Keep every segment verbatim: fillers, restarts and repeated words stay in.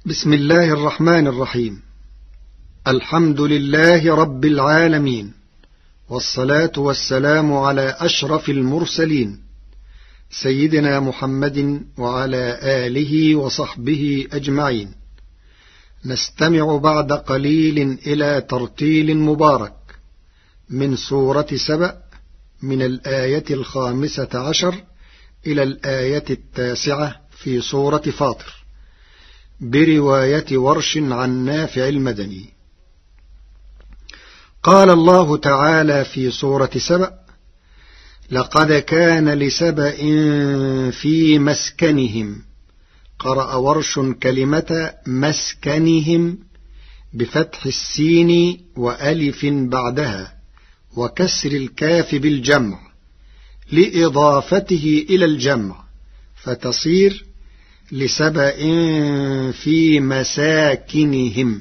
بسم الله الرحمن الرحيم. الحمد لله رب العالمين، والصلاة والسلام على أشرف المرسلين سيدنا محمد وعلى آله وصحبه أجمعين. نستمع بعد قليل إلى ترتيل مبارك من سورة سبأ من الآية الخامسة عشر إلى الآية التاسعة في سورة فاطر، برواية ورش عن نافع المدني. قال الله تعالى في سورة سبأ: لقد كان لسبأ في مسكنهم، قرأ ورش كلمة مسكنهم بفتح السين وألف بعدها وكسر الكاف بالجمع لإضافته إلى الجمع، فتصير لسبأ في مساكنهم.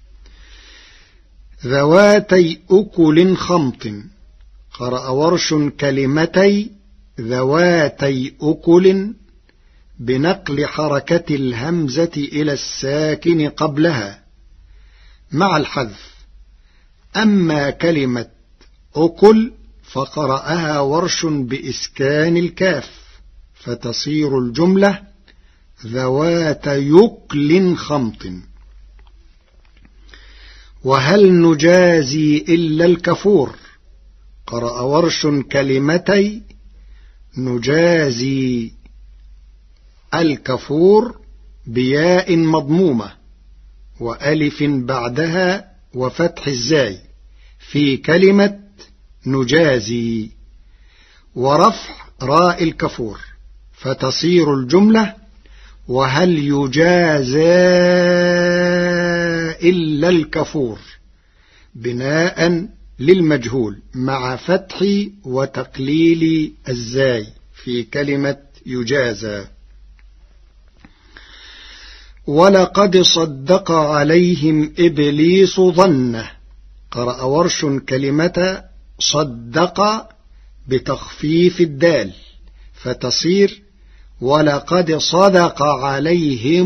ذواتي أكل خمط، قرأ ورش كلمتي ذواتي أكل بنقل حركة الهمزة إلى الساكن قبلها مع الحذف. أما كلمة أكل فقرأها ورش بإسكان الكاف، فتصير الجملة ذوات يكل خمط. وهل نجازي إلا الكفور، قرأ ورش كلمتي نجازي الكفور بياء مضمومة وألف بعدها وفتح الزاي في كلمة نجازي، ورفع راء الكفور، فتصير الجملة وهل يجازى إلا الكفور بناء للمجهول مع فتح وتقليل الزاي في كلمة يجازى. ولقد صدق عليهم إبليس ظنه، قرأ ورش كلمة صدق بتخفيف الدال، فتصير ولقد صدق عليهم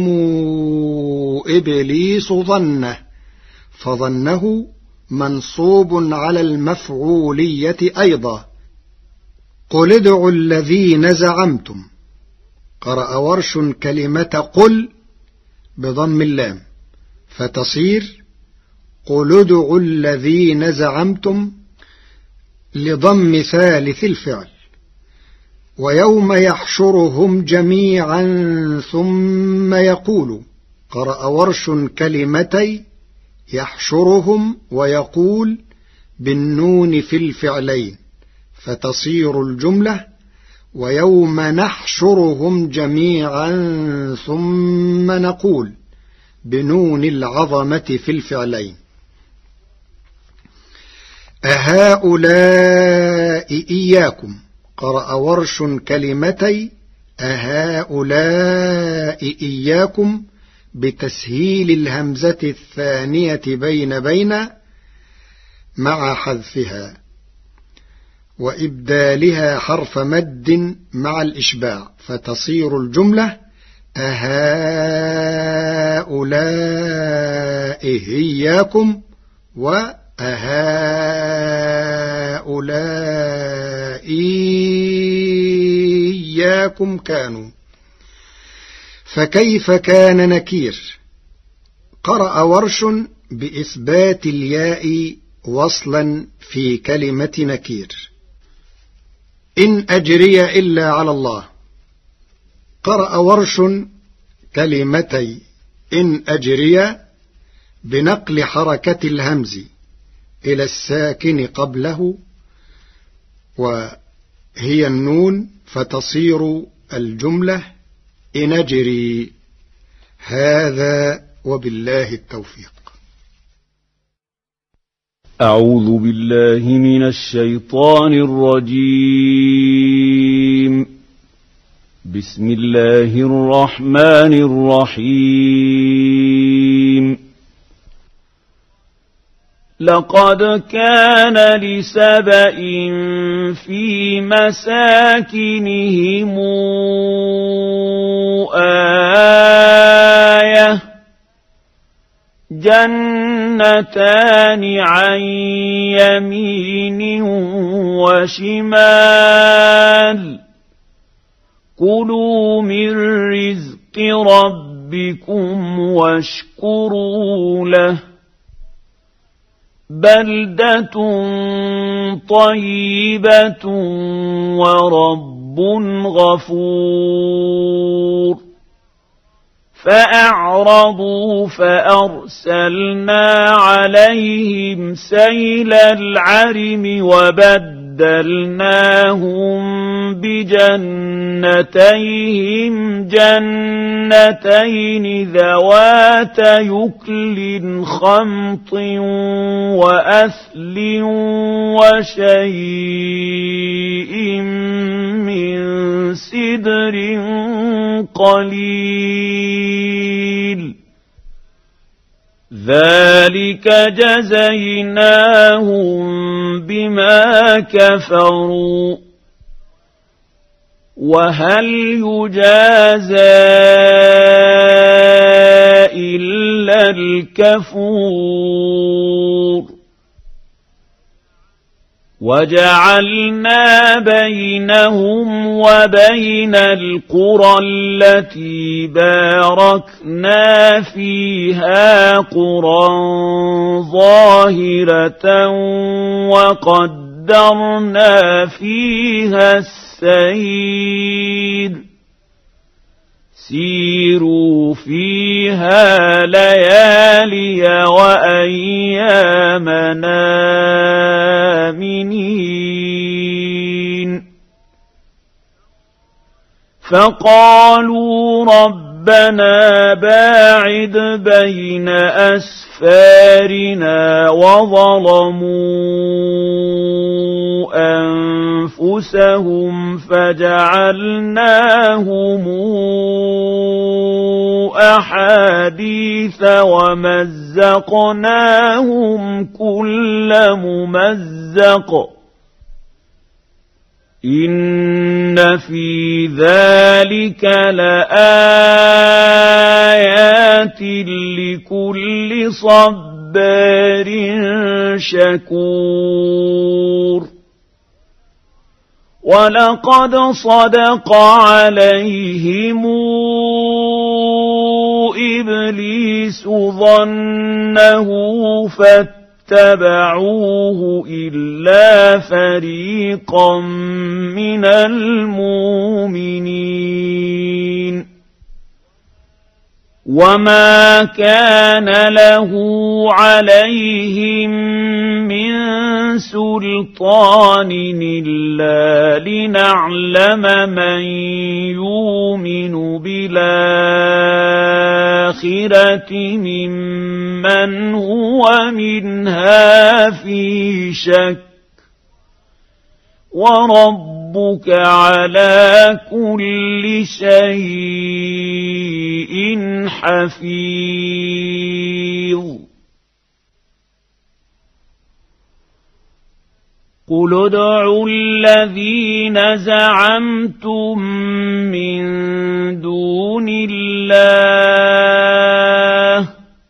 إبليس ظنه، فظنه منصوب على المفعولية أيضا. قل ادعوا الذين زعمتم، قرأ ورش كلمة قل بضم اللام، فتصير قل ادعوا الذين زعمتم لضم ثالث الفعل. ويوم يحشرهم جميعا ثم يقول، قرأ ورش كلمتي يحشرهم ويقول بالنون في الفعلين، فتصير الجملة ويوم نحشرهم جميعا ثم نقول بنون العظمة في الفعلين. أهؤلاء إياكم، قرأ ورش كلمتي أهؤلاء إياكم بتسهيل الهمزة الثانية بين بين مع حذفها وإبدالها حرف مد مع الإشباع، فتصير الجملة أهؤلاء إياكم وأهؤلاء إياكم كانوا. فكيف كان نكير، قرأ ورش بإثبات الياء وصلا في كلمة نكير. إن أجري إلا على الله، قرأ ورش كلمتي إن أجري بنقل حركة الهمز إلى الساكن قبله وهي النون، فتصير الجملة إن أجري. هذا وبالله التوفيق. أعوذ بالله من الشيطان الرجيم. بسم الله الرحمن الرحيم. لقد كان لسبإ في مساكنهم آية جنتان عن يمين وشمال كلوا من رزق ربكم واشكروا له بلدة طيبة ورب غفور فأعرضوا فأرسلنا عليهم سيل العرم وبدلناهم بجنتيهم جنتين ذوات يكل خمط وأثل وشيء من سدر قليل ذلك جزيناهم بما كفروا وهل يجازى إلا الكفور وجعلنا بينهم وبين القرى التي باركنا فيها قرى ظاهرة وقدرنا فيها السير سيروا فيها ليالي وأيامنا آمنين فقالوا ربنا باعد بين أسفارنا وظلموا أنفسهم فجعلناهم أحاديث ومزقناهم كل ممزق إن في ذلك لآيات لكل صبار شكور ولقد صدق عليهم إبليس ظنه فاتبعوه إلا فريقا من المؤمنين وما كان له عليهم من سلطان إلا لنعلم من يؤمن بالآخرة ممن هو منها في شك وربك على كل شيء حفيظ قل ادعوا الذين زعمتم من دون الله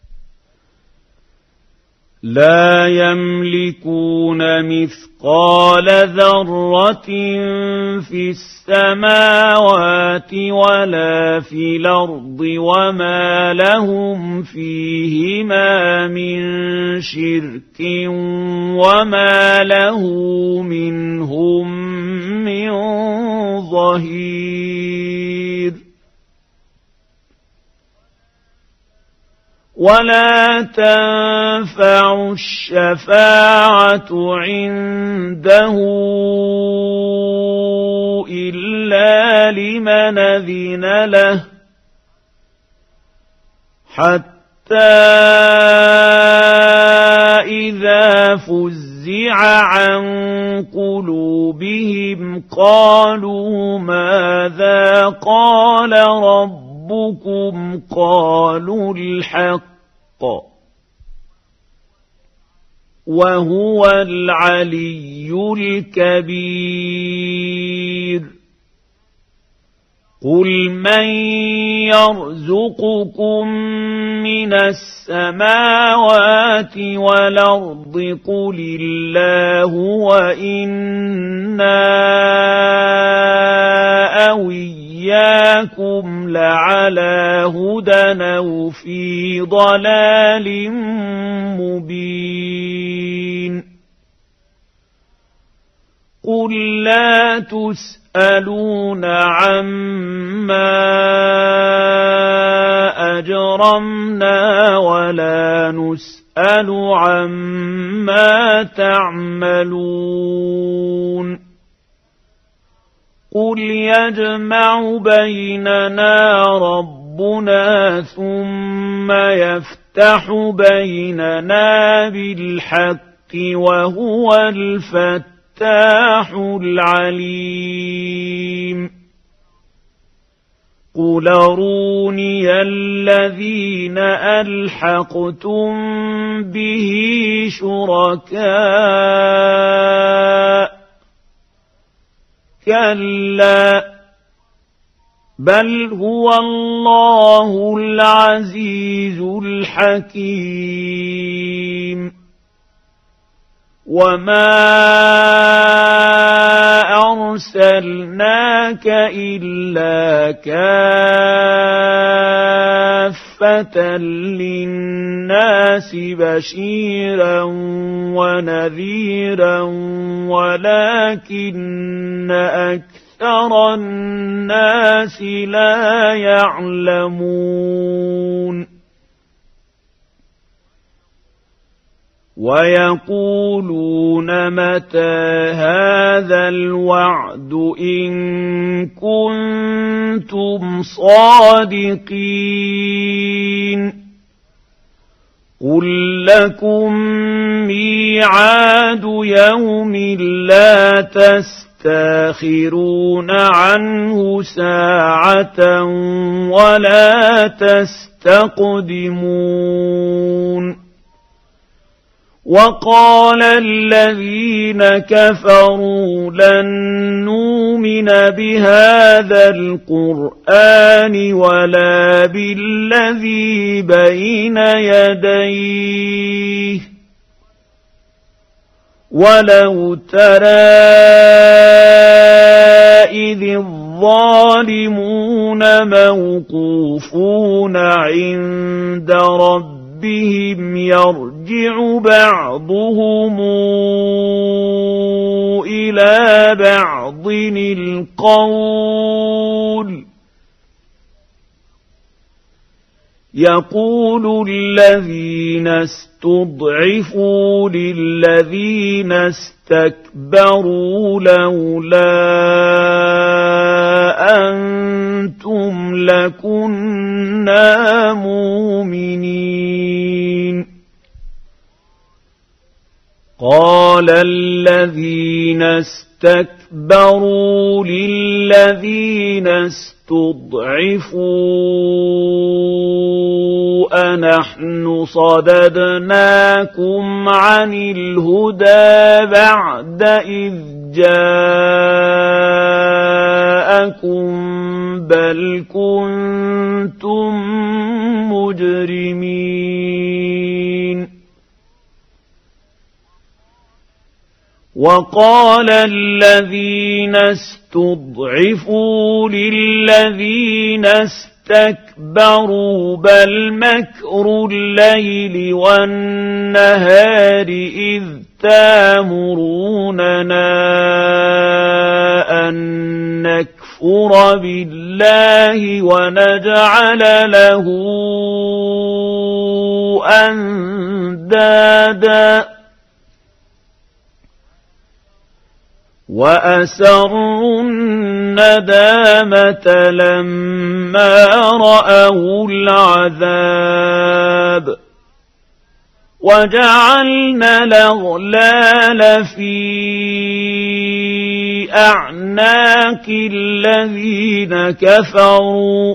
لا يملكون مثقال ذرة في السماوات ولا في الأرض وما لهم فيهما من شرك وما له منهم من ظهير ولا تنفع الشفاعة عنده إلا لمن أذن له حتى إذا فزع عن قلوبهم قالوا ماذا قال ربكم ربكم قالوا الحق وهو العلي الكبير قل من يرزقكم من السماوات والأرض قل الله وإنا أو إياكم لعلى هدى أو في ضلال مبين قل لا تسألون عما أجرمنا ولا نسأل عما تعملون قل يجمع بيننا ربنا ثم يفتح بيننا بالحق وهو الفتاح العليم قل أروني الذين ألحقتم به شركاء كلا بل هو الله العزيز الحكيم وما أرسلناك إلا كافة للناس بشيرا ونذيرا ولكن أكثر الناس لا يعلمون ويقولون متى هذا الوعد إن كنتم صادقين قل لكم ميعاد يوم لا تستاخرون عنه ساعة ولا تستقدمون وقال الذين كفروا لن نؤمن بهذا القرآن ولا بالذي بين يديه ولو ترى إذ الظالمون موقوفون عند ربهم بهم يرجع بعضهم إلى بعض القول يقول الذين استضعفوا للذين استكبروا لولا أنتم لكنا مؤمنين قال الذين استكبروا للذين استضعفوا أنحن صددناكم عن الهدى بعد إذ جاءكم بل كنتم مجرمين وقال الذين استضعفوا للذين استكبروا بل مكر الليل والنهار إذ تامروننا أن نكفر بالله ونجعل له أندادا وأسروا الندامة لما رأوا العذاب وجعلنا الأغلال في أعناق الذين كفروا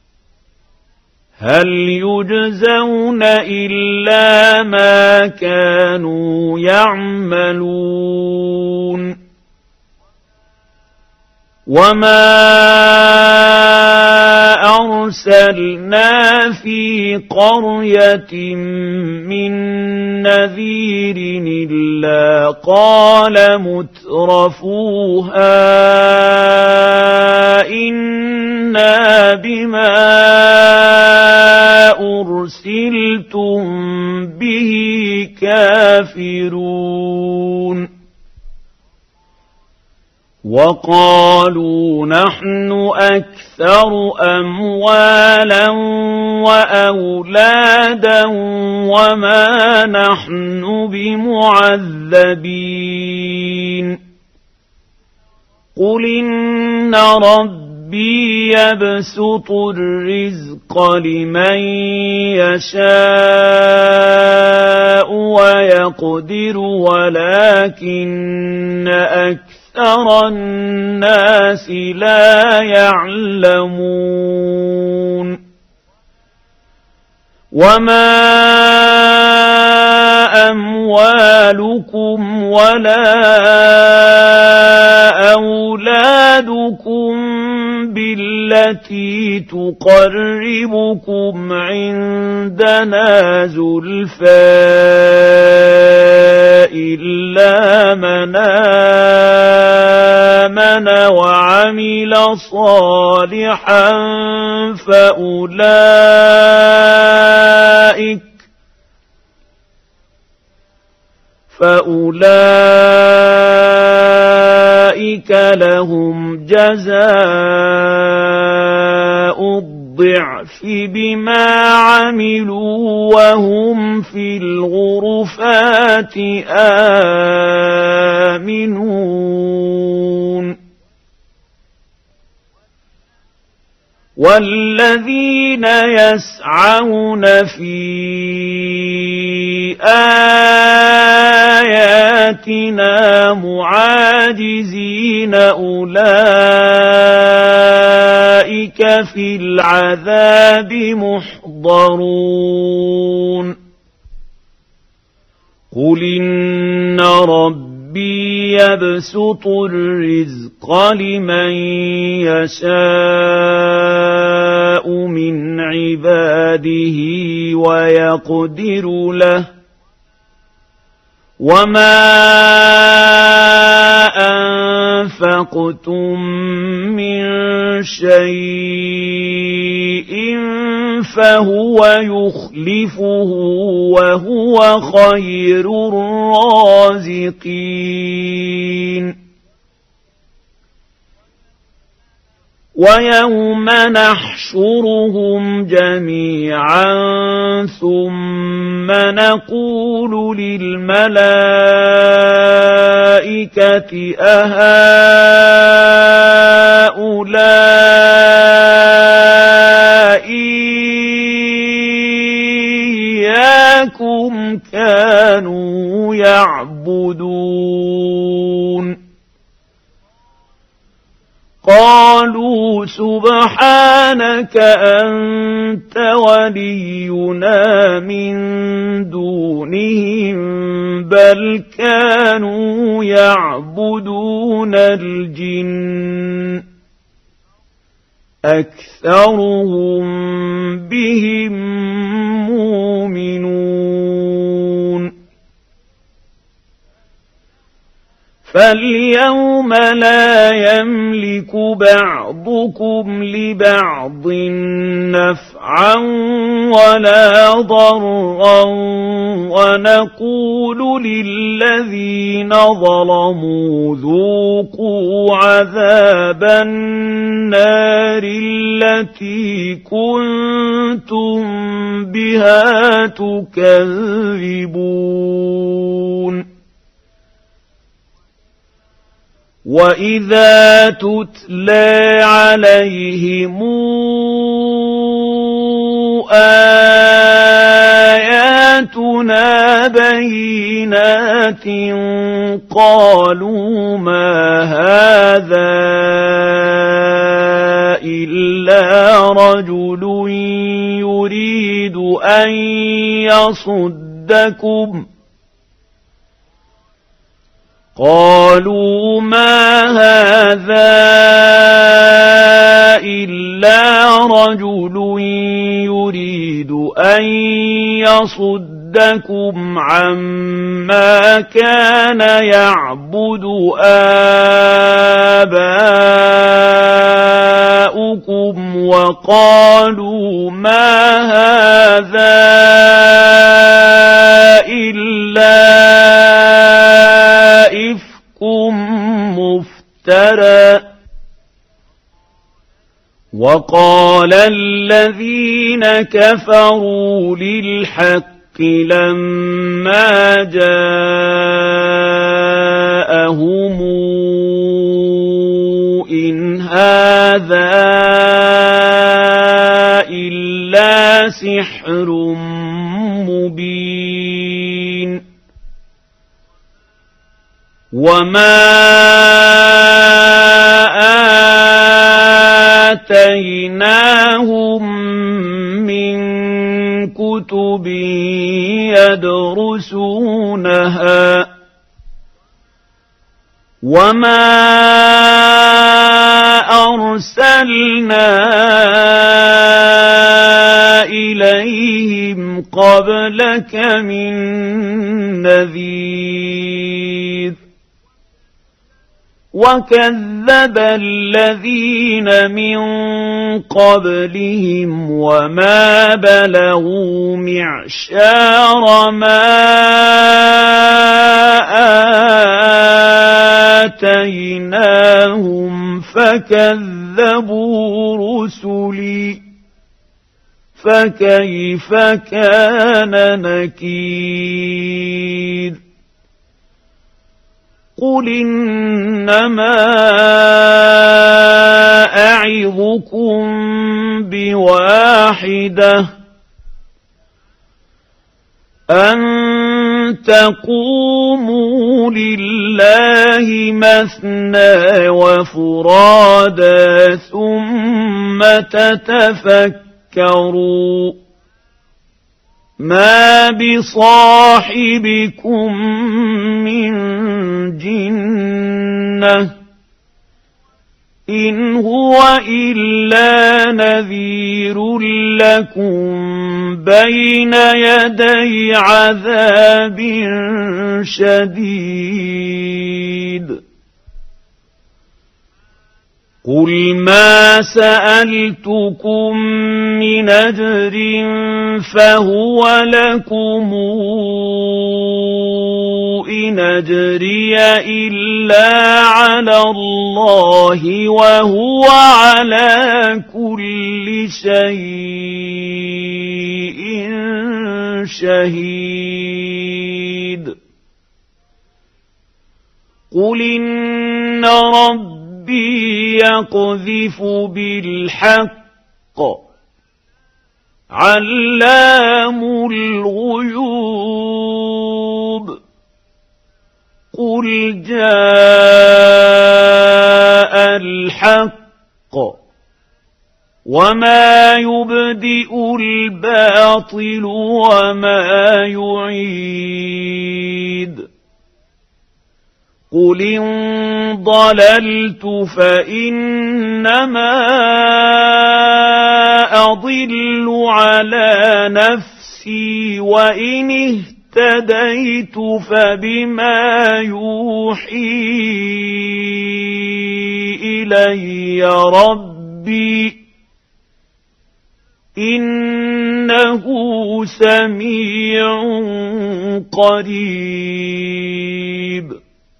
هل يجزون إلا ما كانوا يعملون وما أرسلنا في قرية من نذير إلا قال مترفوها إنا بما أرسلتم به كافرون وقالوا نحن أكثر أموالا وأولادا وما نحن بمعذبين قل إن ربي يبسط الرزق لمن يشاء ويقدر ولكن أكثر أكثر الناس لا يعلمون وما أموالكم ولا أولادكم بالتي تقربكم عندنا زلفى إلا من آمن وعمل صالحا فأولئك فأولئك لهم جزاء الضعف بما عملوا وهم في الغرفات آمنون والذين يسعون في آياتنا معاجزين أولئك في العذاب محضرون قل إن ربي يبسط الرزق لمن يشاء من عباده ويقدر له وما أنفقتم من شيء فهو يخلفه وهو خير الرازقين ويوم نحشرهم جميعا ثم نقول للملائكة أهؤلاء إياكم كانوا يعبدون قالوا سبحانك أنت ولينا من دونهم بل كانوا يعبدون الجن أكثرهم بهم مؤمنون فاليوم لا يملك بعضكم لبعض نفعا ولا ضرا ونقول للذين ظلموا ذوقوا عذاب النار التي كنتم بها تكذبون وإذا تتلى عليهم آياتنا بينات قالوا ما هذا إلا رجل يريد أن يصدكم قالوا ما هذا إلا رجل يريد أن يصدكم عما كان يعبد آباؤكم وقالوا ما هذا إلا إفك مفترى وقال الذين كفروا للحق لما جاءهم إن هذا إلا سحر مبين وما آتيناهم من كتب يدرسونها وما أرسلنا إليهم قبلك من نذير وكذب الذين من قبلهم وما بلغوا معشار ما آتيناهم فكذبوا رسلي فكيف كان نكير قل إنما أعظكم بواحدة أن تقوموا لله مثنى وفرادا ثم تتفكروا ما بصاحبكم من جنة إن هو إلا نذير لكم بين يدي عذاب شديد قل ما سألتكم من أجر فهو لكم إن أجري إلا على الله وهو على كل شيء شهيد قل إن ربي يقذف بالحق علام الغيوب قل جاء الحق وما يبدئ الباطل وما يعيد قل إن ضللت فإنما أضل على نفسي وإن اهتديت فبما يوحي إلي ربي إنه سميع قريب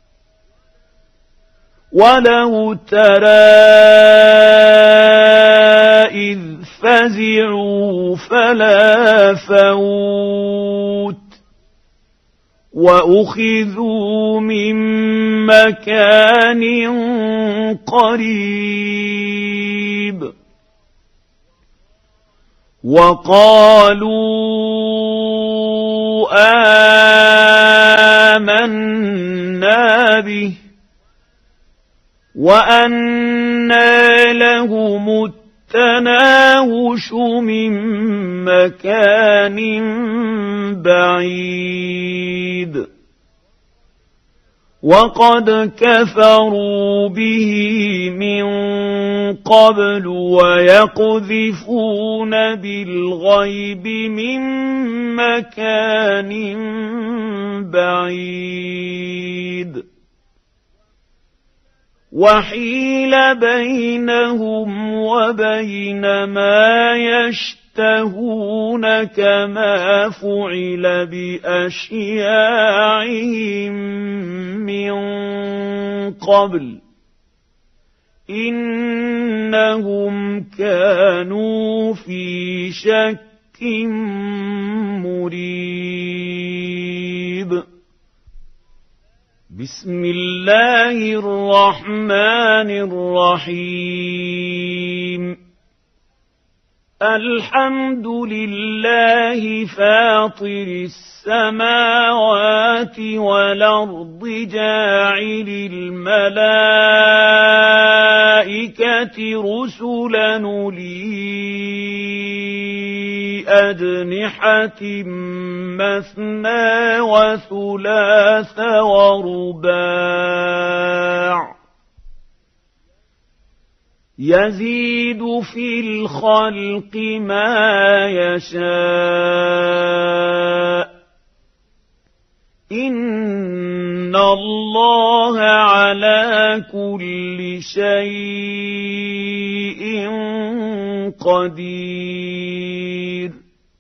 ولو ترى إذ فزعوا فلا فوت وأخذوا من مكان قريب وقالوا آمنا به وأنى لهم التناوش من مكان بعيد وقد كفروا به من قبل ويقذفون بالغيب من مكان بعيد وحيل بينهم وبين ما يشتهون كما فعل بأشياعهم من قبل إنهم كانوا في شك مريب. بسم الله الرحمن الرحيم. الحمد لله فاطر السماوات والأرض جاعل الملائكة رسلا أولي أجنحة مثنى وثلاث ورباع يزيد في الخلق ما يشاء إن الله على كل شيء قدير.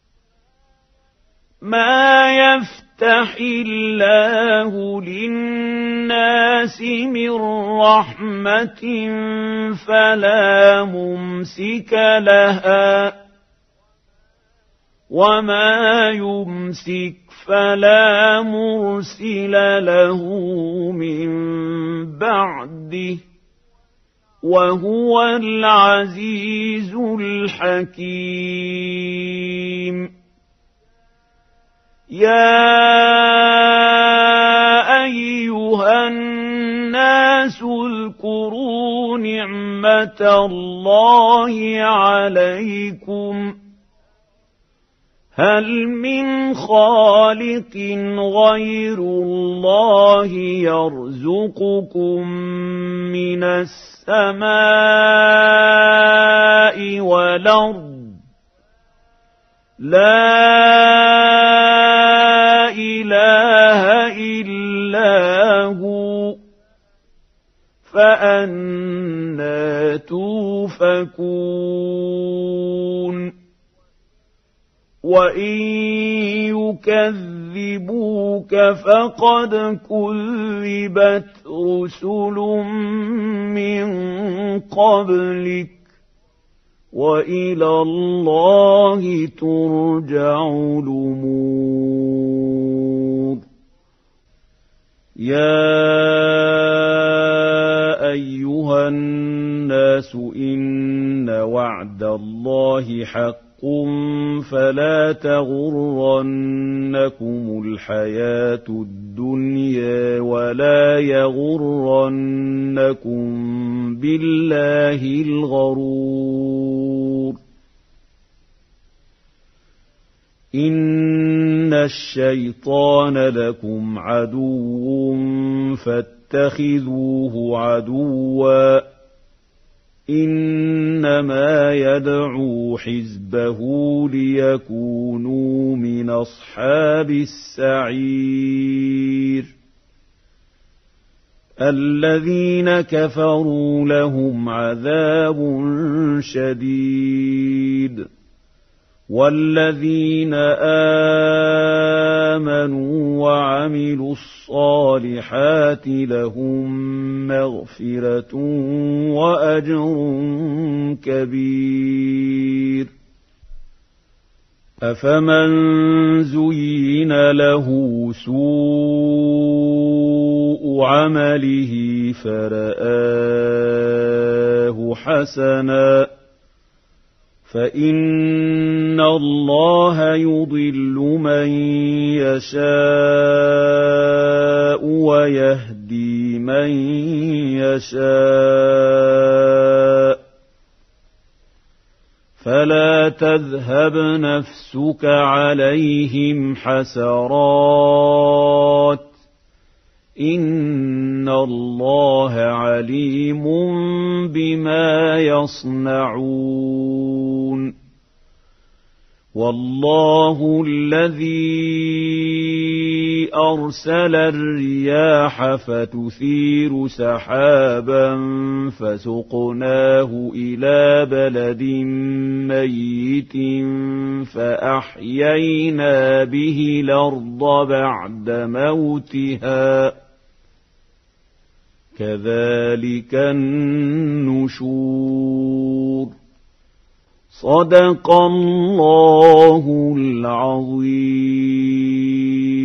ما يفتح الله للناس من رحمة فلا ممسك لها وما يمسك فلا مرسل له من بعده وهو العزيز الحكيم. يا أيها الناس اذكروا نعمة الله عليكم هل من خالق غير الله يرزقكم من السماء والأرض لا إله إلا هو فأنى توفكون. وإن يكذبوك فقد كذبت رسل من قبلك وإلى الله ترجع الأمور. يا أيها الناس إن وعد الله حق فلا تغرنكم الحياة الدنيا ولا يغرنكم بالله الغرور. إن الشيطان لكم عدو فاتخذوه عدوا إنما يدعو حزبه ليكونوا من أصحاب السعير. الذين كفروا لهم عذاب شديد والذين آمنوا وعملوا الصالحات لهم مغفرة وأجر كبير. أفمن زين له سوء عمله فرآه حسنا فإن الله يضل من يشاء ويهدي من يشاء فلا تذهب نفسك عليهم حسرات إن الله عليم بما يصنعون والله الذي أرسل الرياح فتثير سحابا فسقناه إلى بلد ميت فأحيينا به الأرض بعد موتها كذلك النشور صدق الله العظيم.